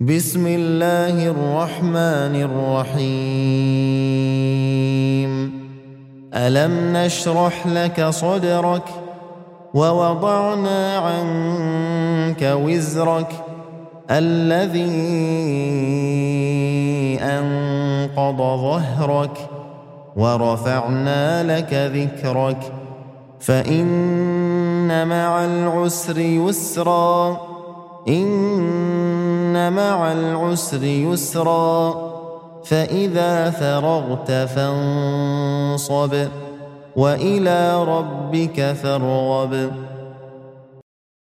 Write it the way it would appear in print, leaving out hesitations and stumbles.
بسم الله الرحمن الرحيم ألم نشرح لك صدرك ووضعنا عنك وزرك الذي أنقض ظهرك ورفعنا لك ذكرك فإن مع العسر يسرا إن مع العسر يسرا فإذا فرغت فانصب وإلى ربك فارغب